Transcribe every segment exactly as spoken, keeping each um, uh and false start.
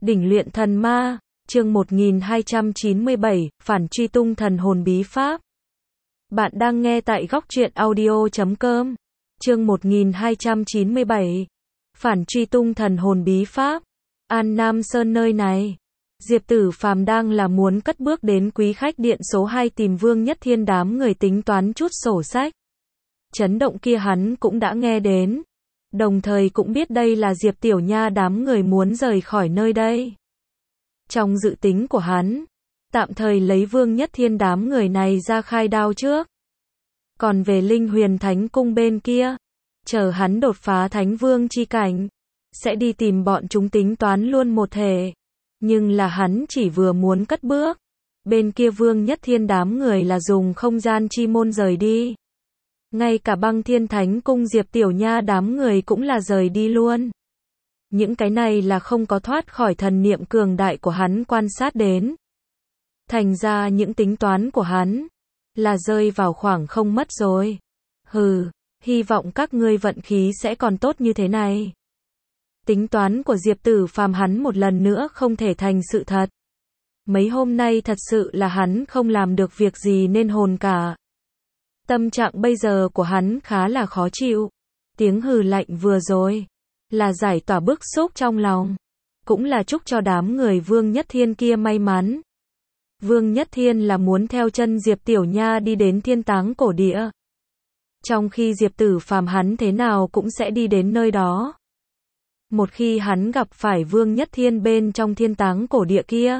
Đỉnh luyện thần ma, chương một nghìn hai trăm chín mươi bảy, phản truy tung thần hồn bí pháp. Bạn đang nghe tại góc truyện audio chấm com. Chương một nghìn hai trăm chín mươi bảy, phản truy tung thần hồn bí pháp. An Nam Sơn nơi này, Diệp Tử Phàm đang là muốn cất bước đến quý khách điện số hai tìm Vương Nhất Thiên, đám người tính toán chút sổ sách. Chấn động kia hắn cũng đã nghe đến, đồng thời cũng biết đây là Diệp Tiểu Nha đám người muốn rời khỏi nơi đây. Trong dự tính của hắn, tạm thời lấy Vương Nhất Thiên đám người này ra khai đao trước. Còn về Linh Huyền Thánh Cung bên kia, chờ hắn đột phá Thánh Vương chi cảnh, sẽ đi tìm bọn chúng tính toán luôn một thể. Nhưng là hắn chỉ vừa muốn cất bước, bên kia Vương Nhất Thiên đám người là dùng không gian chi môn rời đi. Ngay cả Băng Thiên Thánh Cung Diệp Tiểu Nha đám người cũng là rời đi luôn. Những cái này là không có thoát khỏi thần niệm cường đại của hắn quan sát đến. Thành ra những tính toán của hắn là rơi vào khoảng không mất rồi. Hừ, hy vọng các ngươi vận khí sẽ còn tốt như thế này. Tính toán của Diệp Tử Phàm hắn một lần nữa không thể thành sự thật. Mấy hôm nay thật sự là hắn không làm được việc gì nên hồn cả. Tâm trạng bây giờ của hắn khá là khó chịu. Tiếng hừ lạnh vừa rồi là giải tỏa bức xúc trong lòng, cũng là chúc cho đám người Vương Nhất Thiên kia may mắn. Vương Nhất Thiên là muốn theo chân Diệp Tiểu Nha đi đến Thiên Táng Cổ Địa. Trong khi Diệp Tử Phàm hắn thế nào cũng sẽ đi đến nơi đó. Một khi hắn gặp phải Vương Nhất Thiên bên trong Thiên Táng Cổ Địa kia,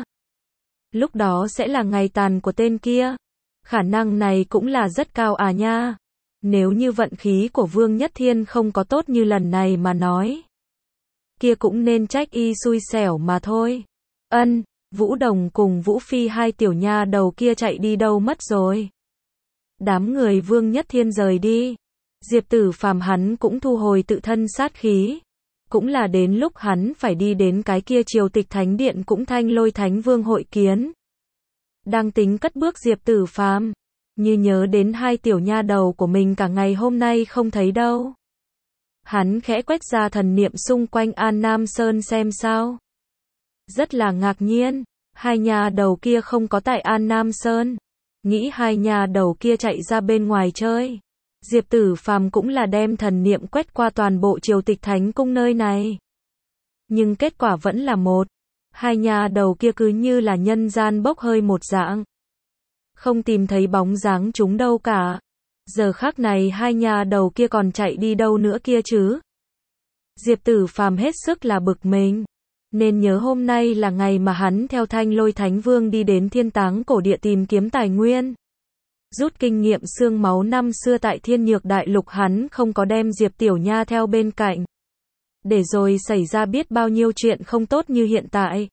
lúc đó sẽ là ngày tàn của tên kia. Khả năng này cũng là rất cao à nha. Nếu như vận khí của Vương Nhất Thiên không có tốt như lần này mà nói, kia cũng nên trách y xui xẻo mà thôi. Ân, Vũ Đồng cùng Vũ Phi hai tiểu nha đầu kia chạy đi đâu mất rồi? Đám người Vương Nhất Thiên rời đi, Diệp Tử Phàm hắn cũng thu hồi tự thân sát khí. Cũng là đến lúc hắn phải đi đến cái kia Triều Tịch Thánh Điện cũng Thanh Lôi Thánh Vương hội kiến. Đang tính cất bước Diệp Tử Phàm, như nhớ đến hai tiểu nha đầu của mình cả ngày hôm nay không thấy đâu. Hắn khẽ quét ra thần niệm xung quanh An Nam Sơn xem sao. Rất là ngạc nhiên, hai nha đầu kia không có tại An Nam Sơn. Nghĩ hai nha đầu kia chạy ra bên ngoài chơi. Diệp Tử Phàm cũng là đem thần niệm quét qua toàn bộ Triều Tịch Thánh Cung nơi này. Nhưng kết quả vẫn là một. Hai nha đầu kia cứ như là nhân gian bốc hơi một dạng. Không tìm thấy bóng dáng chúng đâu cả. Giờ khắc này hai nha đầu kia còn chạy đi đâu nữa kia chứ? Diệp Tử Phàm hết sức là bực mình. Nên nhớ hôm nay là ngày mà hắn theo Thanh Lôi Thánh Vương đi đến Thiên Táng Cổ Địa tìm kiếm tài nguyên. Rút kinh nghiệm xương máu năm xưa tại Thiên Nhược Đại Lục, hắn không có đem Diệp Tiểu Nha theo bên cạnh. Để rồi xảy ra biết bao nhiêu chuyện không tốt như hiện tại.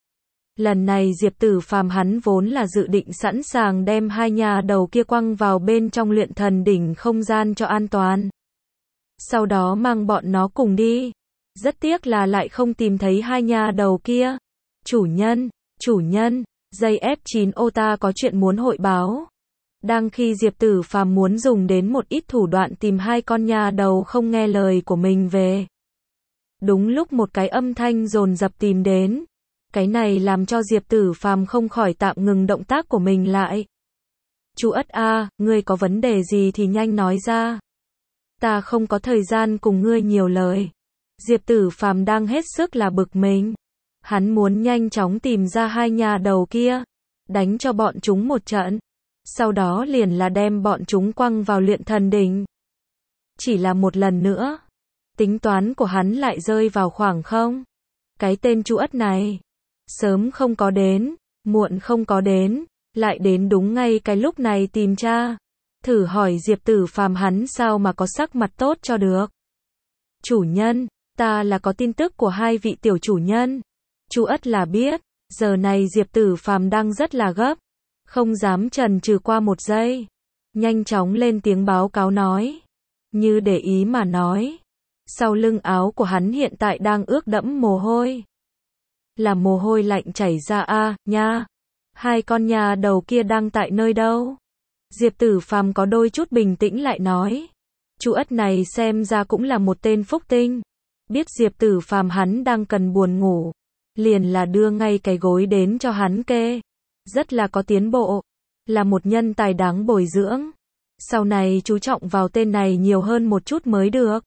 Lần này Diệp Tử Phàm hắn vốn là dự định sẵn sàng đem hai nhà đầu kia quăng vào bên trong luyện thần đỉnh không gian cho an toàn. Sau đó mang bọn nó cùng đi. Rất tiếc là lại không tìm thấy hai nhà đầu kia. Chủ nhân, chủ nhân, dây ép chín ô ta có chuyện muốn hội báo. Đang khi Diệp Tử Phàm muốn dùng đến một ít thủ đoạn tìm hai con nhà đầu không nghe lời của mình về. Đúng lúc một cái âm thanh dồn dập tìm đến. Cái này làm cho Diệp Tử Phàm không khỏi tạm ngừng động tác của mình lại. Chú Ất a, ngươi có vấn đề gì thì nhanh nói ra. Ta không có thời gian cùng ngươi nhiều lời. Diệp Tử Phàm đang hết sức là bực mình. Hắn muốn nhanh chóng tìm ra hai nhà đầu kia, đánh cho bọn chúng một trận. Sau đó liền là đem bọn chúng quăng vào luyện thần đỉnh. Chỉ là một lần nữa, tính toán của hắn lại rơi vào khoảng không. Cái tên Chu Ất này, sớm không có đến, muộn không có đến, lại đến đúng ngay cái lúc này tìm cha. Thử hỏi Diệp Tử Phàm hắn sao mà có sắc mặt tốt cho được. Chủ nhân, ta là có tin tức của hai vị tiểu chủ nhân. Chu Ất là biết, giờ này Diệp Tử Phàm đang rất là gấp. Không dám chần chừ qua một giây. Nhanh chóng lên tiếng báo cáo nói. Như để ý mà nói. Sau lưng áo của hắn hiện tại đang ướt đẫm mồ hôi. Là mồ hôi lạnh chảy ra a à, nha. Hai con nhà đầu kia đang tại nơi đâu? Diệp Tử Phàm có đôi chút bình tĩnh lại nói. Chú Ất này xem ra cũng là một tên phúc tinh. Biết Diệp Tử Phàm hắn đang cần buồn ngủ. liền là đưa ngay cái gối đến cho hắn kê. Rất là có tiến bộ, là một nhân tài đáng bồi dưỡng. Sau này chú trọng vào tên này nhiều hơn một chút mới được.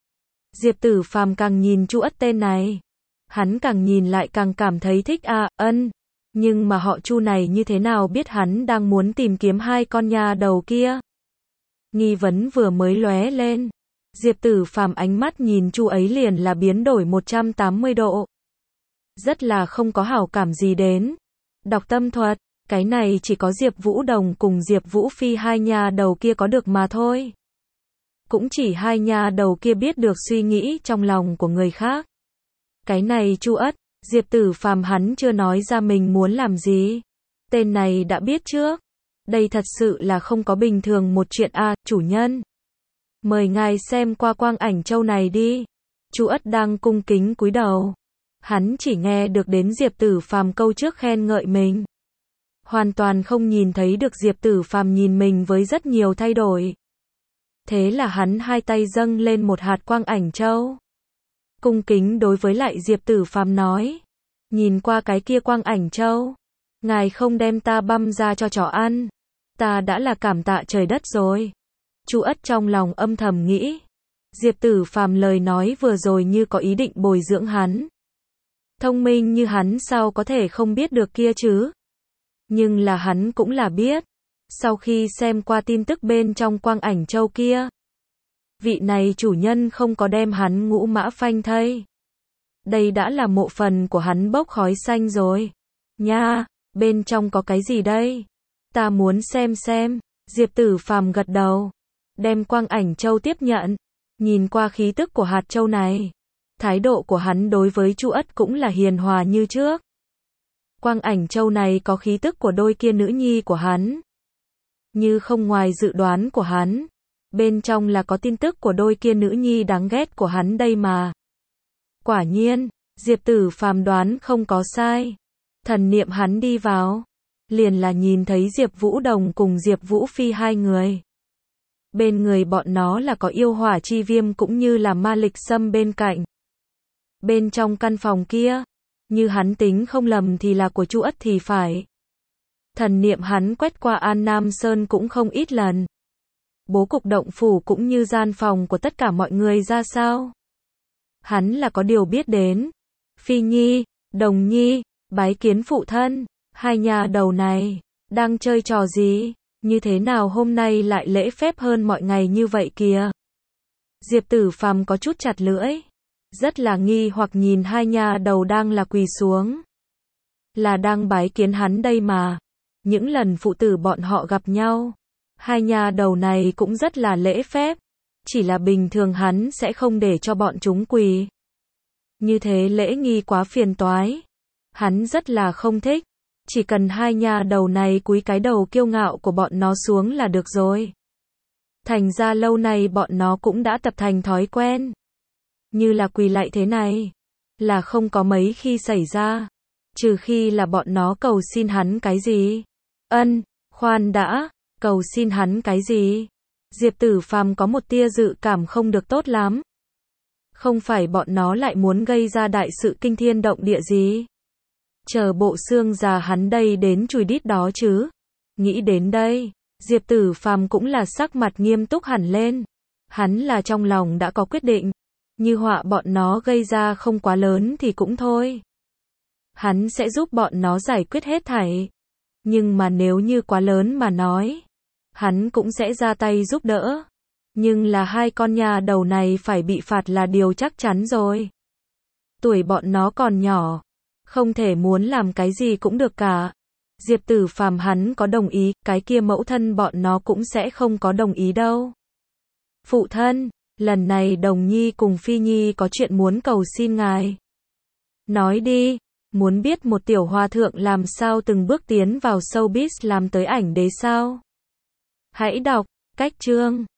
Diệp Tử Phàm càng nhìn Chu Ất tên này, hắn càng nhìn lại càng cảm thấy thích à, ân. Nhưng mà họ Chu này như thế nào biết hắn đang muốn tìm kiếm hai con nhà đầu kia? Nghi vấn vừa mới lóe lên, Diệp Tử Phàm ánh mắt nhìn Chu ấy liền là biến đổi một trăm tám mươi độ. Rất là không có hảo cảm gì đến. Đọc tâm thuật, cái này chỉ có Diệp Vũ Đồng cùng Diệp Vũ Phi hai nhà đầu kia có được mà thôi. Cũng chỉ hai nhà đầu kia biết được suy nghĩ trong lòng của người khác. Cái này Chu Ất, Diệp Tử Phàm hắn chưa nói ra mình muốn làm gì. Tên này đã biết trước. Đây thật sự là không có bình thường một chuyện a, à, chủ nhân. Mời ngài xem qua quang ảnh châu này đi. Chu Ất đang cung kính cúi đầu. Hắn chỉ nghe được đến Diệp Tử Phàm câu trước khen ngợi mình. Hoàn toàn không nhìn thấy được Diệp Tử Phàm nhìn mình với rất nhiều thay đổi. Thế là hắn hai tay dâng lên một hạt quang ảnh châu. Cung kính đối với lại Diệp Tử Phàm nói. Nhìn qua cái kia quang ảnh châu. Ngài không đem ta băm ra cho chó ăn. Ta đã là cảm tạ trời đất rồi. Chu Ất trong lòng âm thầm nghĩ. Diệp Tử Phàm lời nói vừa rồi như có ý định bồi dưỡng hắn. Thông minh như hắn sao có thể không biết được kia chứ? Nhưng là hắn cũng là biết. Sau khi xem qua tin tức bên trong quang ảnh châu kia, vị này chủ nhân không có đem hắn ngũ mã phanh thây. Đây đã là mộ phần của hắn bốc khói xanh rồi. Nha, bên trong có cái gì đây? Ta muốn xem xem. Diệp Tử Phàm gật đầu, đem quang ảnh châu tiếp nhận, nhìn qua khí tức của hạt châu này. Thái độ của hắn đối với Chu Ất cũng là hiền hòa như trước. Quang ảnh châu này có khí tức của đôi kia nữ nhi của hắn. Như không ngoài dự đoán của hắn. Bên trong là có tin tức của đôi kia nữ nhi đáng ghét của hắn đây mà. Quả nhiên, Diệp Tử Phàm đoán không có sai. Thần niệm hắn đi vào, liền là nhìn thấy Diệp Vũ Đồng cùng Diệp Vũ Phi hai người. Bên người bọn nó là có yêu hỏa chi viêm cũng như là ma lịch sâm bên cạnh. Bên trong căn phòng kia, như hắn tính không lầm thì là của Chu Ất thì phải. Thần niệm hắn quét qua An Nam Sơn cũng không ít lần. Bố cục động phủ cũng như gian phòng của tất cả mọi người ra sao? Hắn là có điều biết đến. Phi Nhi, Đồng Nhi, bái kiến phụ thân, hai nhà đầu này, đang chơi trò gì? Như thế nào hôm nay lại lễ phép hơn mọi ngày như vậy kìa? Diệp Tử Phàm có chút chặt lưỡi. Rất là nghi hoặc nhìn hai nhà đầu đang là quỳ xuống. Là đang bái kiến hắn đây mà. Những lần phụ tử bọn họ gặp nhau, hai nhà đầu này cũng rất là lễ phép. Chỉ là bình thường hắn sẽ không để cho bọn chúng quỳ. Như thế lễ nghi quá phiền toái. Hắn rất là không thích. Chỉ cần hai nhà đầu này cúi cái đầu kiêu ngạo của bọn nó xuống là được rồi. Thành ra lâu nay bọn nó cũng đã tập thành thói quen. Như là quỳ lạy thế này, là không có mấy khi xảy ra. Trừ khi là bọn nó cầu xin hắn cái gì. Ân, khoan đã, cầu xin hắn cái gì? Diệp Tử Phàm có một tia dự cảm không được tốt lắm. Không phải bọn nó lại muốn gây ra đại sự kinh thiên động địa gì? Chờ bộ xương già hắn đây đến chùi đít đó chứ. Nghĩ đến đây, Diệp Tử Phàm cũng là sắc mặt nghiêm túc hẳn lên. Hắn là trong lòng đã có quyết định. Như họa bọn nó gây ra không quá lớn thì cũng thôi. Hắn sẽ giúp bọn nó giải quyết hết thảy. Nhưng mà nếu như quá lớn mà nói, hắn cũng sẽ ra tay giúp đỡ. Nhưng là hai con nhà đầu này phải bị phạt là điều chắc chắn rồi. Tuổi bọn nó còn nhỏ, không thể muốn làm cái gì cũng được cả. Diệp Tử Phàm hắn có đồng ý, cái kia mẫu thân bọn nó cũng sẽ không có đồng ý đâu. Phụ thân, lần này Đồng Nhi cùng Phi Nhi có chuyện muốn cầu xin ngài. Nói đi, muốn biết một tiểu hòa thượng làm sao từng bước tiến vào showbiz làm tới ảnh đế sao? Hãy đọc, cách chương.